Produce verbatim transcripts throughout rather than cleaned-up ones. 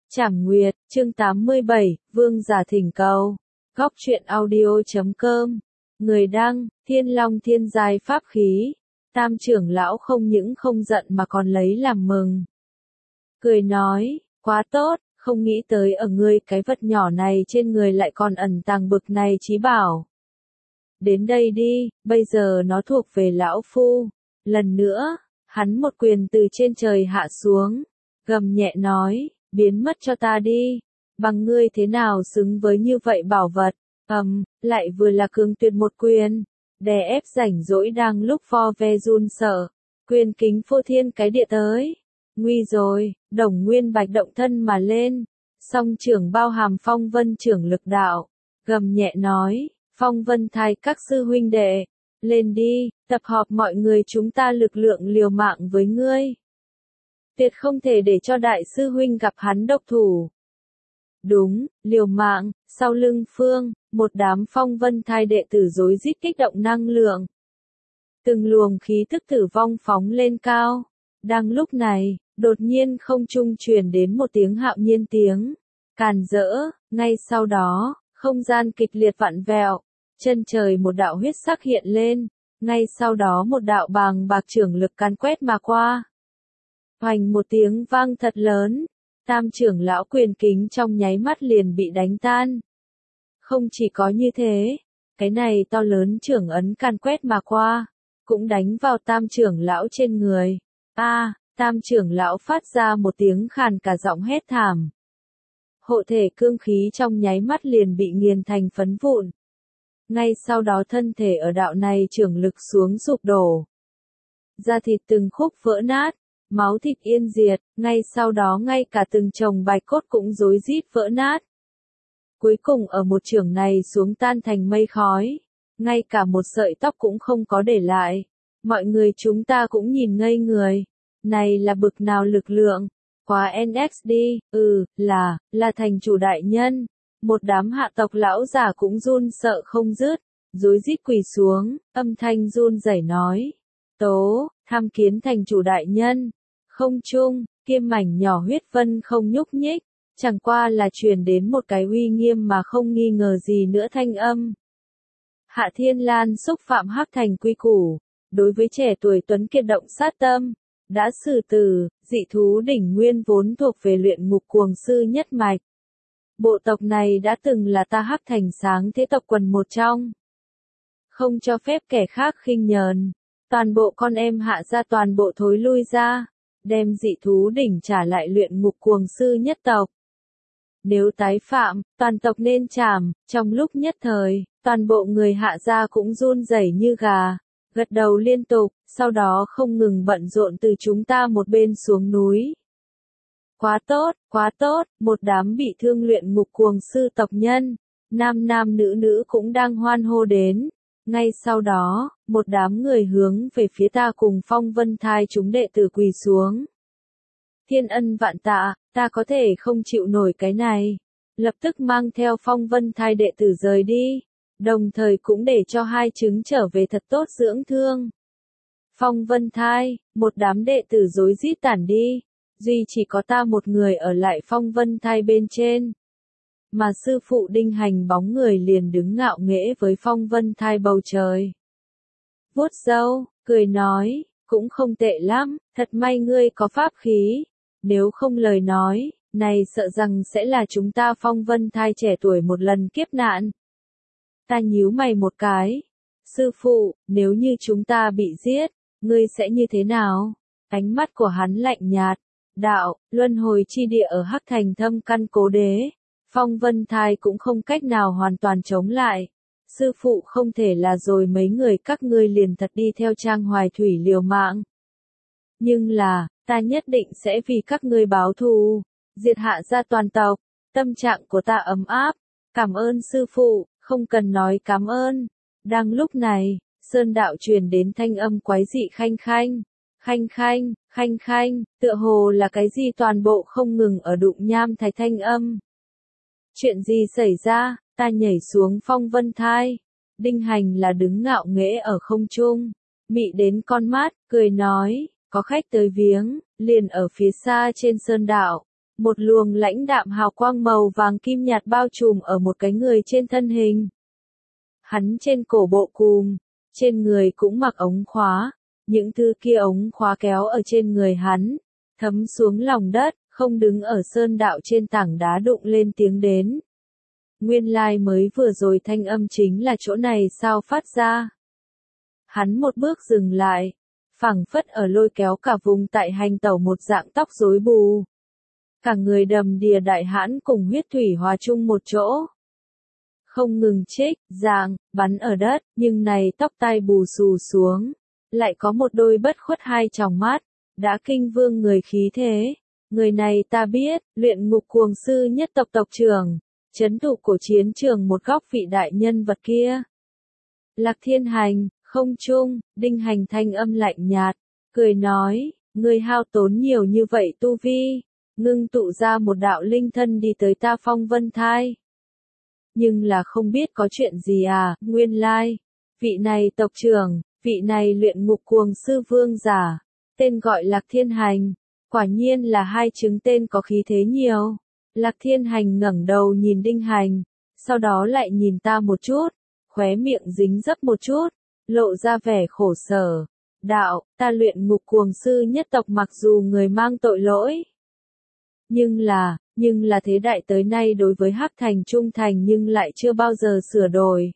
Trảm Nguyệt, chương tám mươi bảy, Vương giả thỉnh cầu. Góc truyện audio chấm com. Người đăng, Thiên Long thiên giai pháp khí. Tam trưởng lão không những không giận mà còn lấy làm mừng. Cười nói, quá tốt, không nghĩ tới ở ngươi cái vật nhỏ này trên người lại còn ẩn tàng bực này chí bảo. Đến đây đi, bây giờ nó thuộc về lão phu. Lần nữa, hắn một quyền từ trên trời hạ xuống, gầm nhẹ nói, biến mất cho ta đi, bằng ngươi thế nào xứng với như vậy bảo vật, ầm, um, lại vừa là cường tuyệt một quyền, đè ép rảnh rỗi đang lúc vo ve run sợ, quyền kính phô thiên cái địa tới, nguy rồi, Đồng Nguyên Bạch động thân mà lên, song trưởng bao hàm Phong Vân trưởng lực đạo, gầm nhẹ nói, Phong Vân thai các sư huynh đệ, lên đi, tập họp mọi người chúng ta lực lượng liều mạng với ngươi. Tuyệt không thể để cho đại sư huynh gặp hắn độc thủ. Đúng, liều mạng, sau lưng Phương, một đám Phong Vân thai đệ tử rối rít kích động năng lượng. Từng luồng khí thức tử vong phóng lên cao. Đang lúc này, đột nhiên không trung truyền đến một tiếng hạo nhiên tiếng càn rỡ, ngay sau đó, không gian kịch liệt vặn vẹo, chân trời một đạo huyết sắc hiện lên, ngay sau đó một đạo bàng bạc trưởng lực càn quét mà qua. Hoành một tiếng vang thật lớn, tam trưởng lão quyền kính trong nháy mắt liền bị đánh tan. Không chỉ có như thế, cái này to lớn trưởng ấn càn quét mà qua, cũng đánh vào tam trưởng lão trên người. A, à, tam trưởng lão phát ra một tiếng khàn cả giọng hét thảm. Hộ thể cương khí trong nháy mắt liền bị nghiền thành phấn vụn. Ngay sau đó thân thể ở đạo này trưởng lực xuống sụp đổ. Da thịt từng khúc vỡ nát. Máu thịt yên diệt, ngay sau đó ngay cả từng chồng bạch cốt cũng rối rít vỡ nát. Cuối cùng ở một trường này xuống tan thành mây khói, ngay cả một sợi tóc cũng không có để lại. Mọi người chúng ta cũng nhìn ngây người. Này là bực nào lực lượng? Quá en ích đi, ừ, là, là thành chủ đại nhân. Một đám hạ tộc lão già cũng run sợ không dứt, rối rít quỳ xuống, âm thanh run rẩy nói. Tố, tham kiến thành chủ đại nhân. Không trung, kia mảnh nhỏ huyết vân không nhúc nhích, chẳng qua là truyền đến một cái uy nghiêm mà không nghi ngờ gì nữa thanh âm. Hạ Thiên Lan xúc phạm hắc thành quy củ, đối với trẻ tuổi tuấn kiệt động sát tâm, đã xử tử, dị thú đỉnh nguyên vốn thuộc về luyện ngục cuồng sư nhất mạch. Bộ tộc này đã từng là ta hắc thành sáng thế tộc quần một trong. Không cho phép kẻ khác khinh nhờn, toàn bộ con em hạ ra toàn bộ thối lui ra. Đem dị thú đỉnh trả lại luyện ngục cuồng sư nhất tộc. Nếu tái phạm, toàn tộc nên trảm, trong lúc nhất thời, toàn bộ người hạ gia cũng run rẩy như gà, gật đầu liên tục, sau đó không ngừng bận rộn từ chúng ta một bên xuống núi. Quá tốt, quá tốt, một đám bị thương luyện ngục cuồng sư tộc nhân, nam nam nữ nữ cũng đang hoan hô đến. Ngay sau đó, một đám người hướng về phía ta cùng Phong Vân thai chúng đệ tử quỳ xuống. Thiên ân vạn tạ, ta có thể không chịu nổi cái này. Lập tức mang theo Phong Vân thai đệ tử rời đi. Đồng thời cũng để cho hai trứng trở về thật tốt dưỡng thương. Phong Vân thai, một đám đệ tử rối rít tản đi. Duy chỉ có ta một người ở lại Phong Vân thai bên trên. Mà sư phụ Đinh Hành bóng người liền đứng ngạo nghễ với Phong Vân thai bầu trời. Vuốt râu, cười nói, cũng không tệ lắm, thật may ngươi có pháp khí. Nếu không lời nói, này sợ rằng sẽ là chúng ta Phong Vân thai trẻ tuổi một lần kiếp nạn. Ta nhíu mày một cái. Sư phụ, nếu như chúng ta bị giết, ngươi sẽ như thế nào? Ánh mắt của hắn lạnh nhạt. Đạo, luân hồi chi địa ở Hắc Thành thâm căn cố đế. Phong Vân thai cũng không cách nào hoàn toàn chống lại. Sư phụ không thể là rồi mấy người các ngươi liền thật đi theo Trang Hoài Thủy liều mạng. Nhưng là, ta nhất định sẽ vì các ngươi báo thù, diệt hạ ra toàn tộc. Tâm trạng của ta ấm áp. Cảm ơn sư phụ, không cần nói cảm ơn. Đang lúc này, Sơn đạo truyền đến thanh âm quái dị khanh khanh. Khanh khanh, khanh khanh, tựa hồ là cái gì toàn bộ không ngừng ở đụng nham thạch thanh âm. Chuyện gì xảy ra, ta nhảy xuống Phong Vân thai. Đinh Hành là đứng ngạo nghễ ở không trung, mị đến con mắt, cười nói, có khách tới viếng, liền ở phía xa trên sơn đạo. Một luồng lãnh đạm hào quang màu vàng kim nhạt bao trùm ở một cái người trên thân hình. Hắn trên cổ bộ cùm, trên người cũng mặc ống khóa, những thứ kia ống khóa kéo ở trên người hắn, thấm xuống lòng đất, không đứng ở sơn đạo trên tảng đá đụng lên tiếng đến. Nguyên lai like mới vừa rồi thanh âm chính là chỗ này sao phát ra. Hắn một bước dừng lại, phảng phất ở lôi kéo cả vùng tại hành tẩu một dạng tóc rối bù. Cả người đầm đìa đại hãn cùng huyết thủy hòa chung một chỗ. Không ngừng trích, giang, bắn ở đất, nhưng này tóc tai bù xù xuống. Lại có một đôi bất khuất hai tròng mắt, đã kinh vương người khí thế. Người này ta biết, luyện ngục cuồng sư nhất tộc tộc trưởng, chấn thủ của chiến trường một góc vị đại nhân vật kia. Lạc Thiên Hành, không trung, Đinh Hành thanh âm lạnh nhạt, cười nói, người hao tốn nhiều như vậy tu vi, ngưng tụ ra một đạo linh thân đi tới ta Phong Vân Thai. Nhưng là không biết có chuyện gì à, nguyên lai, vị này tộc trưởng, vị này luyện ngục cuồng sư vương giả, tên gọi Lạc Thiên Hành, quả nhiên là hai chứng tên có khí thế nhiều. Lạc Thiên Hành ngẩng đầu nhìn Đinh Hành, sau đó lại nhìn ta một chút, khóe miệng dính dấp một chút, lộ ra vẻ khổ sở. Đạo, ta luyện ngục cuồng sư nhất tộc mặc dù người mang tội lỗi. Nhưng là, nhưng là thế đại tới nay đối với Hắc Thành trung thành nhưng lại chưa bao giờ sửa đổi.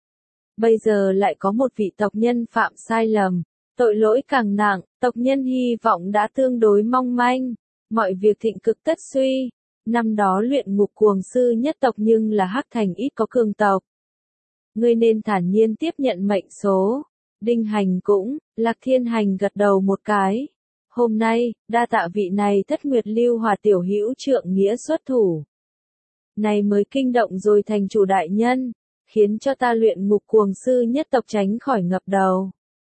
Bây giờ lại có một vị tộc nhân phạm sai lầm, tội lỗi càng nặng, tộc nhân hy vọng đã tương đối mong manh, mọi việc thịnh cực tất suy. Năm đó luyện ngục cuồng sư nhất tộc nhưng là Hắc Thành ít có cường tộc. Ngươi nên thản nhiên tiếp nhận mệnh số. Đinh Hành cũng, Lạc Thiên Hành gật đầu một cái. Hôm nay, đa tạ vị này Thất Nguyệt Lưu Hòa tiểu hữu trượng nghĩa xuất thủ. Này mới kinh động rồi thành chủ đại nhân, khiến cho ta luyện ngục cuồng sư nhất tộc tránh khỏi ngập đầu.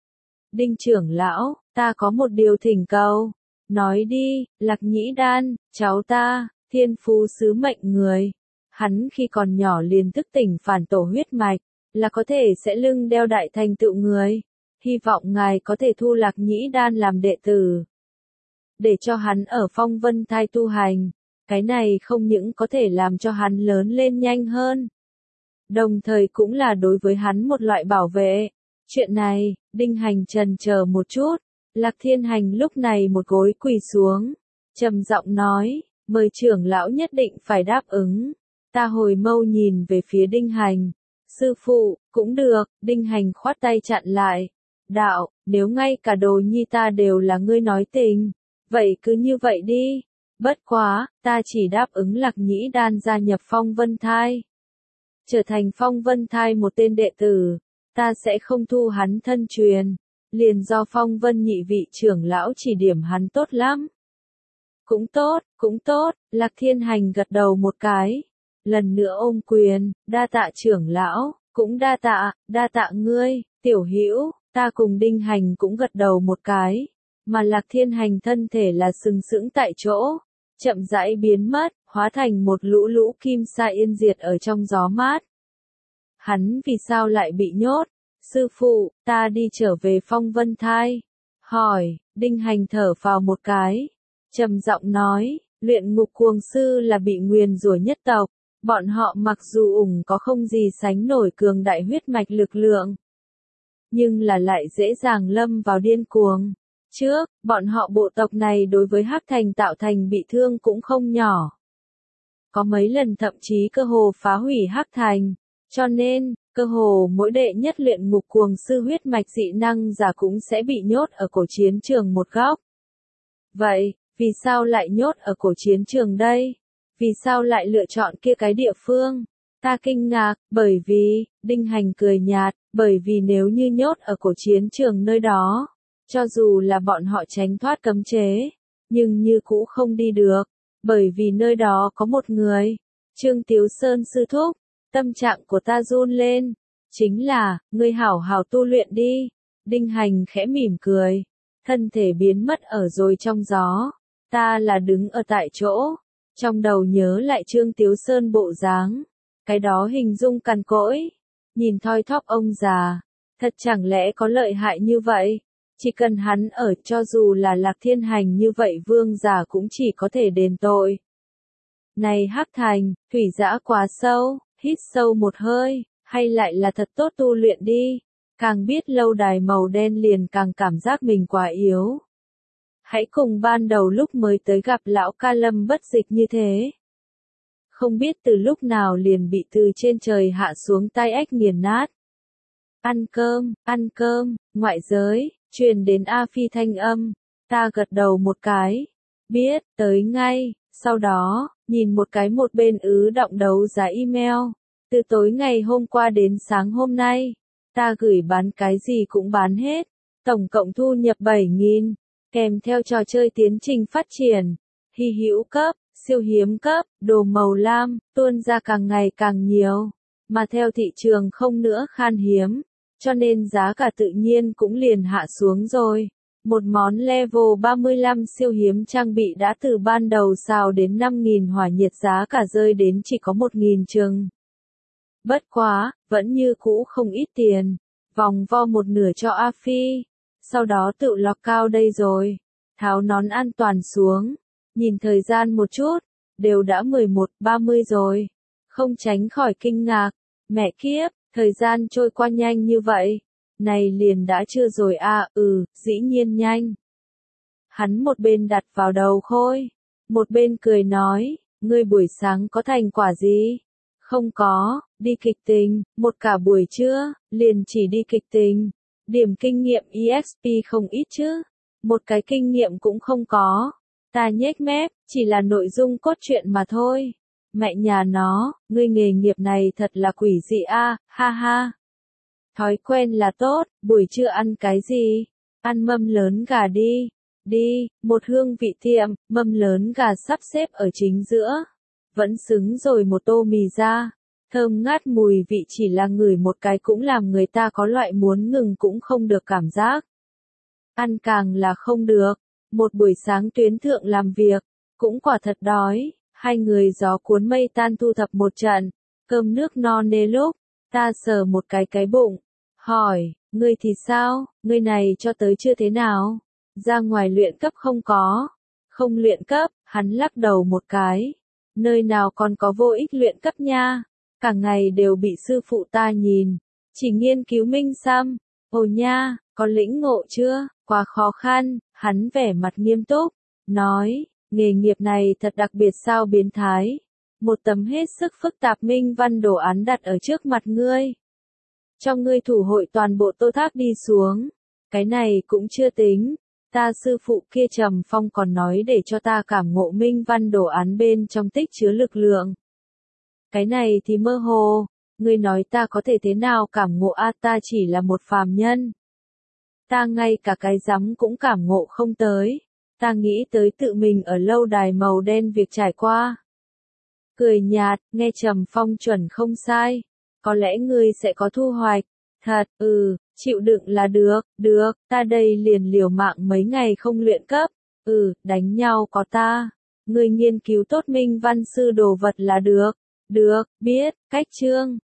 Đinh trưởng lão, ta có một điều thỉnh cầu. Nói đi, Lạc Nhĩ Đan, cháu ta, thiên phú sứ mệnh người. Hắn khi còn nhỏ liền thức tỉnh phản tổ huyết mạch, là có thể sẽ lưng đeo đại thành tựu người. Hy vọng ngài có thể thu Lạc Nhĩ Đan làm đệ tử. Để cho hắn ở Phong Vân Thai tu hành. Cái này không những có thể làm cho hắn lớn lên nhanh hơn. Đồng thời cũng là đối với hắn một loại bảo vệ. Chuyện này, Đinh Hành trần chờ một chút. Lạc Thiên Hành lúc này một gối quỳ xuống. Trầm giọng nói, mời trưởng lão nhất định phải đáp ứng. Ta hồi mâu nhìn về phía Đinh Hành. Sư phụ, cũng được, Đinh Hành khoát tay chặn lại. Đạo, nếu ngay cả đồ nhi ta đều là ngươi nói tình, vậy cứ như vậy đi. Bất quá, ta chỉ đáp ứng Lạc Nhĩ Đan gia nhập Phong Vân Thai. Trở thành Phong Vân Thai một tên đệ tử, ta sẽ không thu hắn thân truyền, liền do Phong Vân nhị vị trưởng lão chỉ điểm hắn tốt lắm. Cũng tốt, cũng tốt, Lạc Thiên Hành gật đầu một cái. Lần nữa ôm quyền, đa tạ trưởng lão, cũng đa tạ, đa tạ ngươi, tiểu hữu, ta cùng Đinh Hành cũng gật đầu một cái. Mà Lạc Thiên Hành thân thể là sừng sững tại chỗ, chậm rãi biến mất, hóa thành một lũ lũ kim sa yên diệt ở trong gió mát. Hắn vì sao lại bị nhốt? Sư phụ, ta đi trở về Phong Vân Thai. Hỏi, Đinh Hành thở phào một cái. Trầm giọng nói, luyện ngục cuồng sư là bị nguyền rủa nhất tộc. Bọn họ mặc dù ủng có không gì sánh nổi cường đại huyết mạch lực lượng. Nhưng là lại dễ dàng lâm vào điên cuồng. Trước, bọn họ bộ tộc này đối với Hắc Thành tạo thành bị thương cũng không nhỏ. Có mấy lần thậm chí cơ hồ phá hủy Hắc Thành. Cho nên, cơ hồ mỗi đệ nhất luyện ngục cuồng sư huyết mạch dị năng giả cũng sẽ bị nhốt ở cổ chiến trường một góc. Vậy, vì sao lại nhốt ở cổ chiến trường đây? Vì sao lại lựa chọn kia cái địa phương? Ta kinh ngạc, bởi vì, Đinh Hành cười nhạt, bởi vì nếu như nhốt ở cổ chiến trường nơi đó, cho dù là bọn họ tránh thoát cấm chế, nhưng như cũ không đi được, bởi vì nơi đó có một người, Trương Tiếu Sơn sư thúc. Tâm trạng của ta run lên, chính là, ngươi hảo hảo tu luyện đi. Đinh Hành khẽ mỉm cười, thân thể biến mất ở rồi trong gió. Ta là đứng ở tại chỗ, trong đầu nhớ lại Trương Tiếu Sơn bộ dáng, cái đó hình dung cằn cỗi, nhìn thoi thóp ông già, thật chẳng lẽ có lợi hại như vậy? Chỉ cần hắn ở, cho dù là Lạc Thiên Hành như vậy vương già cũng chỉ có thể đền tội. Này Hắc Thành, thủy dã quá sâu, hít sâu một hơi, hay lại là thật tốt tu luyện đi. Càng biết lâu đài màu đen liền càng cảm giác mình quá yếu. Hãy cùng ban đầu lúc mới tới gặp lão ca Lâm Bất Dịch như thế. Không biết từ lúc nào liền bị từ trên trời hạ xuống tai ách nghiền nát. Ăn cơm, ăn cơm, ngoại giới, truyền đến A Phi thanh âm. Ta gật đầu một cái. Biết, tới ngay. Sau đó, nhìn một cái một bên ứ động đấu giá email. Từ tối ngày hôm qua đến sáng hôm nay, ta gửi bán cái gì cũng bán hết. Tổng cộng thu nhập bảy nghìn, kèm theo trò chơi tiến trình phát triển, hy hữu cấp, siêu hiếm cấp, đồ màu lam, tuôn ra càng ngày càng nhiều. Mà theo thị trường không nữa khan hiếm, cho nên giá cả tự nhiên cũng liền hạ xuống rồi. Một món level ba mươi lăm siêu hiếm trang bị đã từ ban đầu xào đến năm nghìn hỏa nhiệt giá cả rơi đến chỉ có một nghìn chừng. Bất quá, vẫn như cũ không ít tiền. Vòng vo một nửa cho A Phi. Sau đó tự lọc cao đây rồi. Tháo nón an toàn xuống. Nhìn thời gian một chút. Đều đã mười một ba mươi rồi. Không tránh khỏi kinh ngạc. Mẹ kiếp, thời gian trôi qua nhanh như vậy. Này liền đã chưa rồi à, ừ, dĩ nhiên nhanh. Hắn một bên đặt vào đầu khôi. Một bên cười nói, ngươi buổi sáng có thành quả gì? Không có, đi kịch tình, một cả buổi trưa, liền chỉ đi kịch tình. Điểm kinh nghiệm e ích pê không ít chứ. Một cái kinh nghiệm cũng không có. Ta nhếch mép, chỉ là nội dung cốt truyện mà thôi. Mẹ nhà nó, ngươi nghề nghiệp này thật là quỷ dị a, ha ha. Thói quen là tốt, buổi trưa ăn cái gì? Ăn mâm lớn gà đi. Đi, một hương vị tiệm, mâm lớn gà sắp xếp ở chính giữa. Vẫn xứng rồi một tô mì ra. Thơm ngát mùi vị chỉ là ngửi một cái cũng làm người ta có loại muốn ngừng cũng không được cảm giác. Ăn càng là không được. Một buổi sáng tuyến thượng làm việc, cũng quả thật đói. Hai người gió cuốn mây tan thu thập một trận. Cơm nước no nê lúc, ta sờ một cái cái bụng. Hỏi, ngươi thì sao, ngươi này cho tới chưa thế nào? Ra ngoài luyện cấp không có. Không luyện cấp, hắn lắc đầu một cái. Nơi nào còn có vô ích luyện cấp nha. Cả ngày đều bị sư phụ ta nhìn. Chỉ nghiên cứu minh xăm. Ồ nha, có lĩnh ngộ chưa? Quá khó khăn. Hắn vẻ mặt nghiêm túc. Nói, nghề nghiệp này thật đặc biệt sao biến thái. Một tấm hết sức phức tạp minh văn đồ án đặt ở trước mặt ngươi. Cho ngươi thủ hội toàn bộ tô tháp đi xuống. Cái này cũng chưa tính. Ta sư phụ kia Trầm Phong còn nói để cho ta cảm ngộ minh văn đồ án bên trong tích chứa lực lượng. Cái này thì mơ hồ. Ngươi nói ta có thể thế nào cảm ngộ a, ta chỉ là một phàm nhân. Ta ngay cả cái rắm cũng cảm ngộ không tới. Ta nghĩ tới tự mình ở lâu đài màu đen việc trải qua. Cười nhạt, nghe Trầm Phong chuẩn không sai. Có lẽ ngươi sẽ có thu hoạch. Thật, ừ, chịu đựng là được, được, ta đây liền liều mạng mấy ngày không luyện cấp. Ừ, đánh nhau có ta. Ngươi nghiên cứu tốt minh văn sư đồ vật là được. Được, biết, cách chương.